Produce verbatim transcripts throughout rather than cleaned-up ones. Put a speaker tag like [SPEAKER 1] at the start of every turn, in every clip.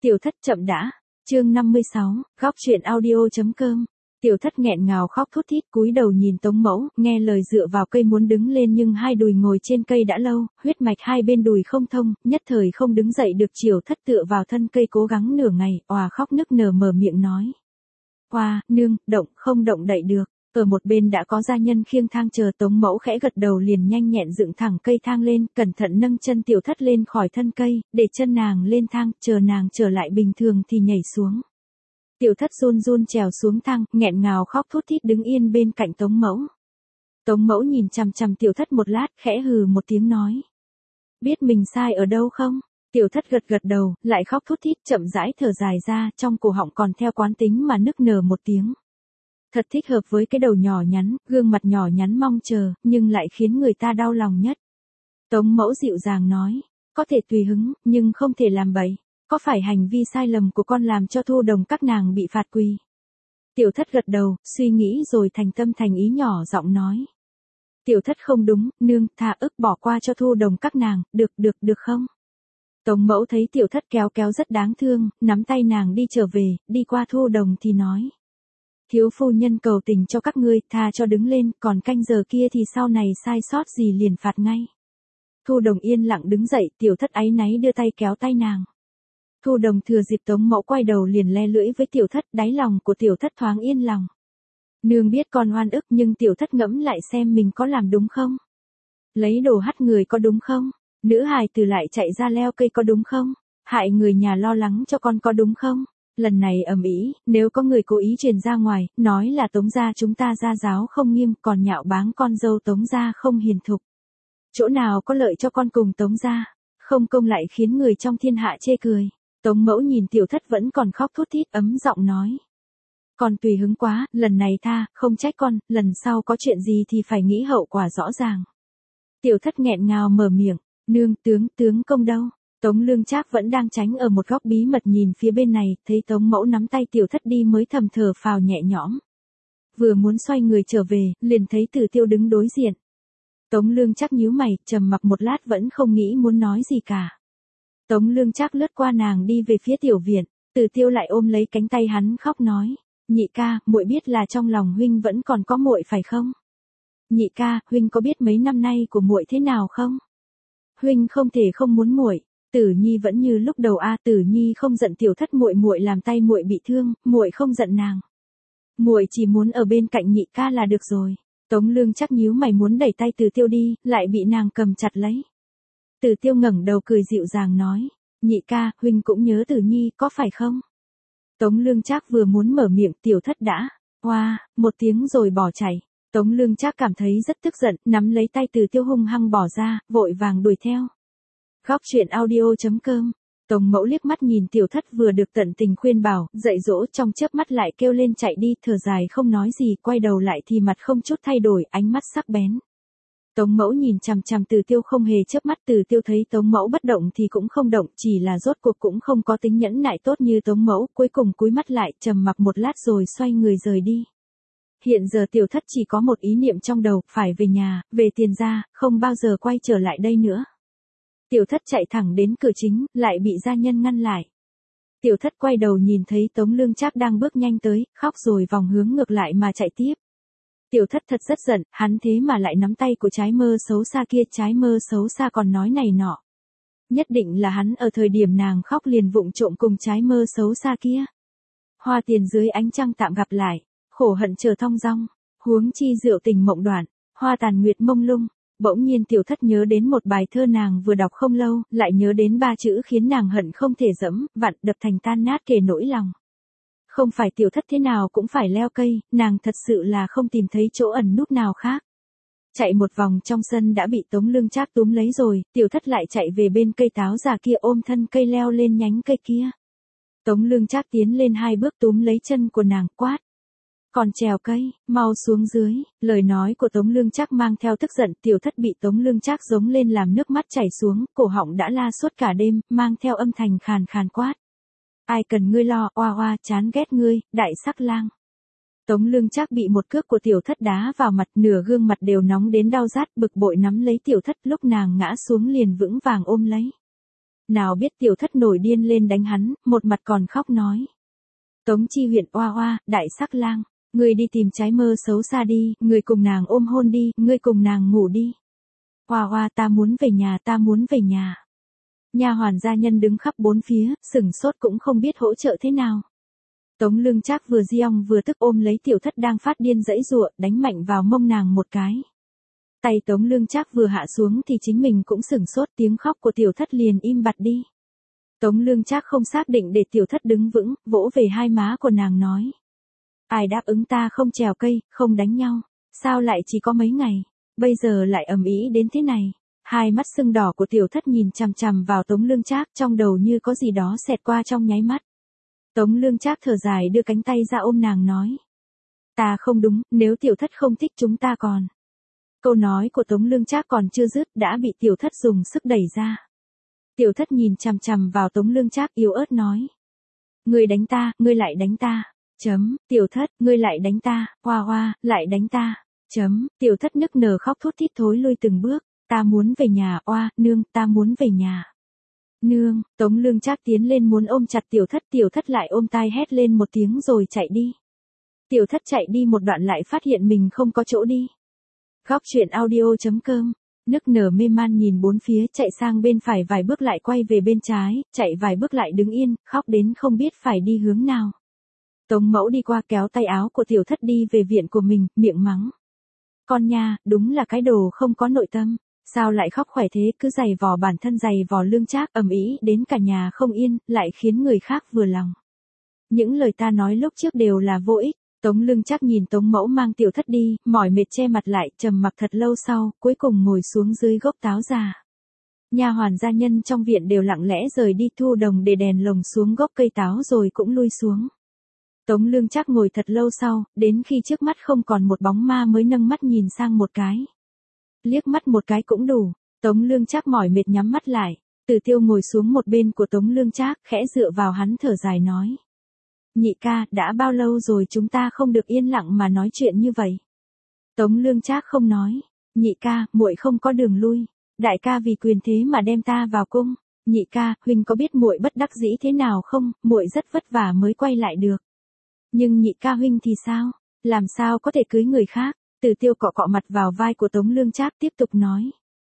[SPEAKER 1] Tiểu thất chậm đã. Chương năm mươi sáu, góc truyện audio.com. Tiểu thất nghẹn ngào khóc thút thít cúi đầu nhìn Tống Mẫu, nghe lời dựa vào cây muốn đứng lên nhưng hai đùi ngồi trên cây đã lâu, huyết mạch hai bên đùi không thông, nhất thời không đứng dậy được. Chiều thất tựa vào thân cây cố gắng nửa ngày, òa khóc nức nở mở miệng nói. Oa, nương, động, không động đậy được. Ở một bên đã có gia nhân khiêng thang chờ. Tống Mẫu khẽ gật đầu liền nhanh nhẹn dựng thẳng cây thang lên, cẩn thận nâng chân tiểu thất lên khỏi thân cây, để chân nàng lên thang, chờ nàng trở lại bình thường thì nhảy xuống. Tiểu thất run run trèo xuống thang, nghẹn ngào khóc thút thít đứng yên bên cạnh Tống Mẫu. Tống Mẫu nhìn chằm chằm tiểu thất một lát, khẽ hừ một tiếng nói. Biết mình sai ở đâu không? Tiểu thất gật gật đầu, lại khóc thút thít chậm rãi thở dài ra, trong cổ họng còn theo quán tính mà nức nở một tiếng. Thật thích hợp với cái đầu nhỏ nhắn, gương mặt nhỏ nhắn mong chờ, nhưng lại khiến người ta đau lòng nhất. Tống Mẫu dịu dàng nói, có thể tùy hứng, nhưng không thể làm bậy. Có phải hành vi sai lầm của con làm cho Thu Đồng các nàng bị phạt quỳ? Tiểu thất gật đầu, suy nghĩ rồi thành tâm thành ý nhỏ giọng nói. Tiểu thất không đúng, nương, tha ức bỏ qua cho Thu Đồng các nàng, được được được không? Tống Mẫu thấy tiểu thất kéo kéo rất đáng thương, nắm tay nàng đi trở về, đi qua Thu Đồng thì nói. Thiếu phu nhân cầu tình cho các ngươi, tha cho đứng lên, còn canh giờ kia thì sau này sai sót gì liền phạt ngay. Thu Đồng yên lặng đứng dậy, tiểu thất áy náy đưa tay kéo tay nàng. Thu Đồng thừa dịp Tống Mẫu quay đầu liền le lưỡi với tiểu thất, đáy lòng của tiểu thất thoáng yên lòng. Nương biết con oan ức nhưng tiểu thất ngẫm lại xem mình có làm đúng không? Lấy đồ hắt người có đúng không? Nữ hài từ lại chạy ra leo cây có đúng không? Hại người nhà lo lắng cho con có đúng không? Lần này ầm ĩ, nếu có người cố ý truyền ra ngoài, nói là Tống gia chúng ta gia giáo không nghiêm, còn nhạo báng con dâu Tống gia không hiền thục. Chỗ nào có lợi cho con cùng Tống gia, không công lại khiến người trong thiên hạ chê cười. Tống Mẫu nhìn tiểu thất vẫn còn khóc thút thít ấm giọng nói. Con tùy hứng quá, lần này tha, không trách con, lần sau có chuyện gì thì phải nghĩ hậu quả rõ ràng. Tiểu thất nghẹn ngào mở miệng, nương, tướng, tướng công đâu? Tống Lương Trác vẫn đang tránh ở một góc bí mật nhìn phía bên này, thấy Tống Mẫu nắm tay tiểu thất đi mới thầm thở phào nhẹ nhõm. Vừa muốn xoay người trở về, liền thấy Tử Tiêu đứng đối diện. Tống Lương Trác nhíu mày, trầm mặc một lát vẫn không nghĩ muốn nói gì cả. Tống Lương Trác lướt qua nàng đi về phía tiểu viện, Tử Tiêu lại ôm lấy cánh tay hắn khóc nói, nhị ca, muội biết là trong lòng huynh vẫn còn có muội phải không? Nhị ca, huynh có biết mấy năm nay của muội thế nào không? Huynh không thể không muốn muội. Tử Nhi vẫn như lúc đầu a, à, Tử Nhi không giận tiểu thất muội, muội làm tay muội bị thương, muội không giận nàng. Muội chỉ muốn ở bên cạnh nhị ca là được rồi. Tống Lương Trác nhíu mày muốn đẩy tay Tử Tiêu đi, lại bị nàng cầm chặt lấy. Tử Tiêu ngẩng đầu cười dịu dàng nói, nhị ca, huynh cũng nhớ Tử Nhi, có phải không? Tống Lương Trác vừa muốn mở miệng, tiểu thất đã, oa, một tiếng rồi bỏ chạy. Tống Lương Trác cảm thấy rất tức giận, nắm lấy tay Tử Tiêu hung hăng bỏ ra, vội vàng đuổi theo. Góc truyện audio.com. Tống Mẫu liếc mắt nhìn tiểu thất vừa được tận tình khuyên bảo, dạy dỗ, trong chớp mắt lại kêu lên chạy đi, thở dài không nói gì, quay đầu lại thì mặt không chút thay đổi, ánh mắt sắc bén. Tống Mẫu nhìn chằm chằm Tử Tiêu không hề chớp mắt. Tử Tiêu thấy Tống Mẫu bất động thì cũng không động, chỉ là rốt cuộc cũng không có tính nhẫn nại tốt như Tống Mẫu, cuối cùng cúi mắt lại, trầm mặc một lát rồi xoay người rời đi. Hiện giờ tiểu thất chỉ có một ý niệm trong đầu, phải về nhà, về Tiền gia, không bao giờ quay trở lại đây nữa. Tiểu thất chạy thẳng đến cửa chính, lại bị gia nhân ngăn lại. Tiểu thất quay đầu nhìn thấy Tống Lương Trác đang bước nhanh tới, khóc rồi vòng hướng ngược lại mà chạy tiếp. Tiểu thất thật rất giận, hắn thế mà lại nắm tay của trái mơ xấu xa kia, trái mơ xấu xa còn nói này nọ. Nhất định là hắn ở thời điểm nàng khóc liền vụng trộm cùng trái mơ xấu xa kia. Hoa tiền dưới ánh trăng tạm gặp lại, khổ hận chờ thong dong, huống chi rượu tình mộng đoạn, hoa tàn nguyệt mông lung. Bỗng nhiên tiểu thất nhớ đến một bài thơ nàng vừa đọc không lâu, lại nhớ đến ba chữ khiến nàng hận không thể dẫm, vặn đập thành tan nát kề nỗi lòng. Không phải tiểu thất thế nào cũng phải leo cây, nàng thật sự là không tìm thấy chỗ ẩn núp nào khác. Chạy một vòng trong sân đã bị Tống Lương Trác túm lấy rồi, tiểu thất lại chạy về bên cây táo già kia ôm thân cây leo lên nhánh cây kia. Tống Lương Trác tiến lên hai bước túm lấy chân của nàng quát. Còn trèo cây, mau xuống dưới. Lời nói của Tống Lương Trác mang theo tức giận, tiểu thất bị Tống Lương Trác giống lên làm nước mắt chảy xuống, cổ họng đã la suốt cả đêm, mang theo âm thanh khàn khàn quát. Ai cần ngươi lo, oa oa, chán ghét ngươi, đại sắc lang. Tống Lương Trác bị một cước của tiểu thất đá vào mặt, nửa gương mặt đều nóng đến đau rát, bực bội nắm lấy tiểu thất, lúc nàng ngã xuống liền vững vàng ôm lấy. Nào biết tiểu thất nổi điên lên đánh hắn, một mặt còn khóc nói. Tống Chi Huyện oa oa, đại sắc lang, ngươi đi tìm trái mơ xấu xa đi, ngươi cùng nàng ôm hôn đi, ngươi cùng nàng ngủ đi. Oa oa ta muốn về nhà, ta muốn về nhà. Nha hoàn gia nhân đứng khắp bốn phía, sửng sốt cũng không biết hỗ trợ thế nào. Tống Lương Trác vừa giong vừa tức ôm lấy tiểu thất đang phát điên giãy giụa, đánh mạnh vào mông nàng một cái. Tay Tống Lương Trác vừa hạ xuống thì chính mình cũng sửng sốt, tiếng khóc của tiểu thất liền im bặt đi. Tống Lương Trác không xác định để tiểu thất đứng vững, vỗ về hai má của nàng nói. Ai đáp ứng ta không trèo cây, không đánh nhau, sao lại chỉ có mấy ngày, bây giờ lại ầm ĩ đến thế này. Hai mắt sưng đỏ của tiểu thất nhìn chằm chằm vào Tống Lương Trác, trong đầu như có gì đó xẹt qua trong nháy mắt. Tống Lương Trác thở dài đưa cánh tay ra ôm nàng nói. Ta không đúng, nếu tiểu thất không thích chúng ta còn. Câu nói của Tống Lương Trác còn chưa dứt đã bị tiểu thất dùng sức đẩy ra. Tiểu thất nhìn chằm chằm vào Tống Lương Trác yếu ớt nói. Ngươi đánh ta, ngươi lại đánh ta. Chấm, tiểu thất, ngươi lại đánh ta, hoa hoa, lại đánh ta. Chấm, tiểu thất nức nở khóc thút thít thối lui từng bước. Ta muốn về nhà, oa, nương, ta muốn về nhà. Nương, Tống Lương Trác tiến lên muốn ôm chặt tiểu thất, tiểu thất lại ôm tai hét lên một tiếng rồi chạy đi. Tiểu thất chạy đi một đoạn lại phát hiện mình không có chỗ đi. Góc truyện audio chấm com, nức nở mê man nhìn bốn phía, chạy sang bên phải vài bước lại quay về bên trái, chạy vài bước lại đứng yên, khóc đến không biết phải đi hướng nào. Tống Mẫu đi qua kéo tay áo của tiểu thất đi về viện của mình, miệng mắng. Con nha, đúng là cái đồ không có nội tâm. Sao lại khóc khỏe thế, cứ giày vò bản thân giày vò Lương Trác ầm ĩ đến cả nhà không yên, lại khiến người khác vừa lòng. Những lời ta nói lúc trước đều là vô ích. Tống Lương Trác nhìn Tống Mẫu mang tiểu thất đi, mỏi mệt che mặt lại, trầm mặc thật lâu sau, cuối cùng ngồi xuống dưới gốc táo già. Nha hoàn gia nhân trong viện đều lặng lẽ rời đi thu đồng để đèn lồng xuống gốc cây táo rồi cũng lui xuống. Tống Lương Trác ngồi thật lâu sau, đến khi trước mắt không còn một bóng ma mới nâng mắt nhìn sang một cái. Liếc mắt một cái cũng đủ. Tống Lương Trác mỏi mệt nhắm mắt lại. Từ Tiêu ngồi xuống một bên của Tống Lương Trác, khẽ dựa vào hắn thở dài nói. Nhị ca, đã bao lâu rồi chúng ta không được yên lặng mà nói chuyện như vậy? Tống Lương Trác không nói. Nhị ca, muội không có đường lui. Đại ca vì quyền thế mà đem ta vào cung. Nhị ca, huynh có biết muội bất đắc dĩ thế nào không? Muội rất vất vả mới quay lại được. Nhưng nhị ca huynh thì sao? Làm sao có thể cưới người khác? Từ Tiêu cọ cọ mặt vào vai của Tống Lương Trác tiếp tục nói.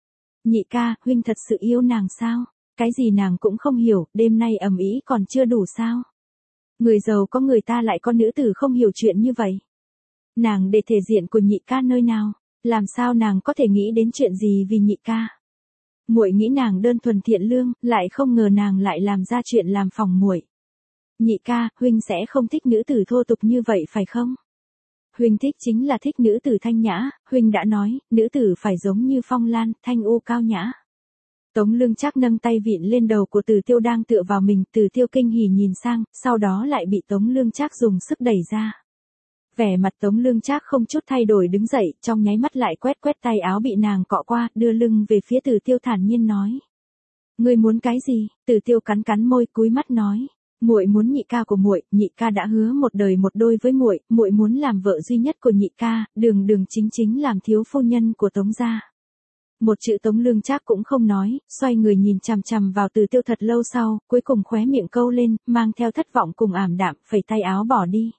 [SPEAKER 1] Nhị ca, huynh thật sự yêu nàng sao? Cái gì nàng cũng không hiểu, đêm nay ầm ĩ còn chưa đủ sao? Người giàu có người ta lại có nữ tử không hiểu chuyện như vậy. Nàng để thể diện của nhị ca nơi nào? Làm sao nàng có thể nghĩ đến chuyện gì vì nhị ca? Muội nghĩ nàng đơn thuần thiện lương, lại không ngờ nàng lại làm ra chuyện làm phỏng muội. Nhị ca, huynh sẽ không thích nữ tử thô tục như vậy phải không? Huynh thích chính là thích nữ tử thanh nhã, huynh đã nói, nữ tử phải giống như phong lan, thanh u cao nhã. Tống Lương Trác nâng tay vịn lên đầu của Từ Tiêu đang tựa vào mình, Từ Tiêu kinh hỉ nhìn sang, sau đó lại bị Tống Lương Trác dùng sức đẩy ra. Vẻ mặt Tống Lương Trác không chút thay đổi đứng dậy, trong nháy mắt lại quét quét tay áo bị nàng cọ qua, đưa lưng về phía Từ Tiêu thản nhiên nói. Ngươi muốn cái gì? Từ Tiêu cắn cắn môi cúi mắt nói. Muội muốn nhị ca của muội, nhị ca đã hứa một đời một đôi với muội, muội muốn làm vợ duy nhất của nhị ca, đường đường chính chính làm thiếu phu nhân của Tống gia. Một chữ Tống Lương Trác cũng không nói, xoay người nhìn chằm chằm vào Từ Tiêu thật lâu sau, cuối cùng khóe miệng câu lên, mang theo thất vọng cùng ảm đạm, phẩy tay áo bỏ đi.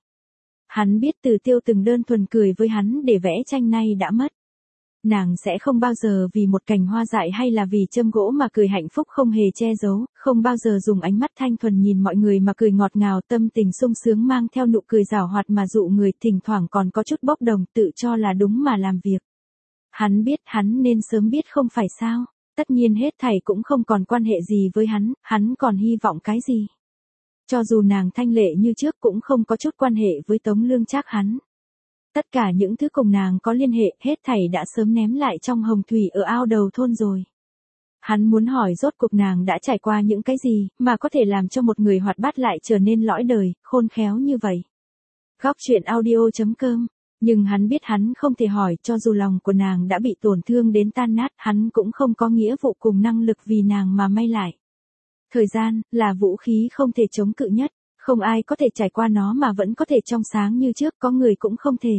[SPEAKER 1] Hắn biết Từ Tiêu từng đơn thuần cười với hắn để vẽ tranh nay đã mất. Nàng sẽ không bao giờ vì một cành hoa dại hay là vì châm gỗ mà cười hạnh phúc không hề che giấu, không bao giờ dùng ánh mắt thanh thuần nhìn mọi người mà cười ngọt ngào, tâm tình sung sướng mang theo nụ cười giảo hoạt mà dụ người, thỉnh thoảng còn có chút bốc đồng, tự cho là đúng mà làm việc. Hắn biết hắn nên sớm biết không phải sao, tất nhiên hết thảy cũng không còn quan hệ gì với hắn, hắn còn hy vọng cái gì. Cho dù nàng thanh lệ như trước cũng không có chút quan hệ với Tống Lương Trác hắn. Tất cả những thứ cùng nàng có liên hệ, hết thảy đã sớm ném lại trong hồng thủy ở ao đầu thôn rồi. Hắn muốn hỏi rốt cuộc nàng đã trải qua những cái gì, mà có thể làm cho một người hoạt bát lại trở nên lõi đời, khôn khéo như vậy. Góc truyện audio chấm com, nhưng hắn biết hắn không thể hỏi, cho dù lòng của nàng đã bị tổn thương đến tan nát, hắn cũng không có nghĩa vụ cùng năng lực vì nàng mà may lại. Thời gian, là vũ khí không thể chống cự nhất. Không ai có thể trải qua nó mà vẫn có thể trong sáng như trước, có người cũng không thể.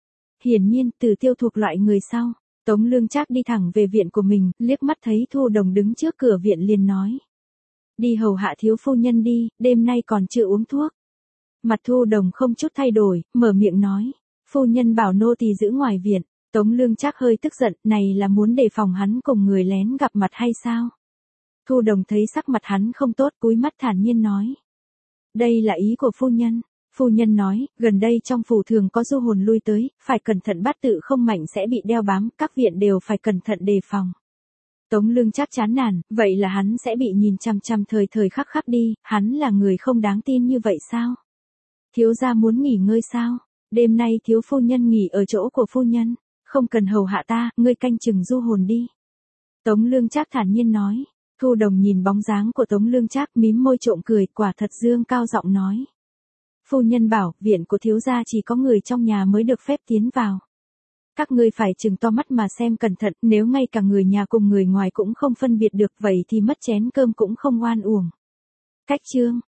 [SPEAKER 1] Hiển nhiên, Từ Tiêu thuộc loại người sau. Tống Lương Trác đi thẳng về viện của mình, liếc mắt thấy Thu Đồng đứng trước cửa viện liền nói. Đi hầu hạ thiếu phu nhân đi, đêm nay còn chưa uống thuốc. Mặt Thu Đồng không chút thay đổi, mở miệng nói. Phu nhân bảo nô tỳ giữ ngoài viện. Tống Lương Trác hơi tức giận, này là muốn đề phòng hắn cùng người lén gặp mặt hay sao? Thu Đồng thấy sắc mặt hắn không tốt, cúi mắt thản nhiên nói. Đây là ý của phu nhân. Phu nhân nói, gần đây trong phủ thường có du hồn lui tới, phải cẩn thận bát tự không mạnh sẽ bị đeo bám, các viện đều phải cẩn thận đề phòng. Tống Lương Trác chán nản, vậy là hắn sẽ bị nhìn chằm chằm thời thời khắc khắc đi, hắn là người không đáng tin như vậy sao? Thiếu gia muốn nghỉ ngơi sao? Đêm nay thiếu phu nhân nghỉ ở chỗ của phu nhân, không cần hầu hạ ta, ngươi canh chừng du hồn đi. Tống Lương Trác thản nhiên nói. Thu Đồng nhìn bóng dáng của Tống Lương Trác mím môi trộm cười, quả thật dương cao giọng nói. Phu nhân bảo, viện của thiếu gia chỉ có người trong nhà mới được phép tiến vào. Các ngươi phải chừng to mắt mà xem cẩn thận, nếu ngay cả người nhà cùng người ngoài cũng không phân biệt được vậy thì mất chén cơm cũng không oan uổng. Cách chương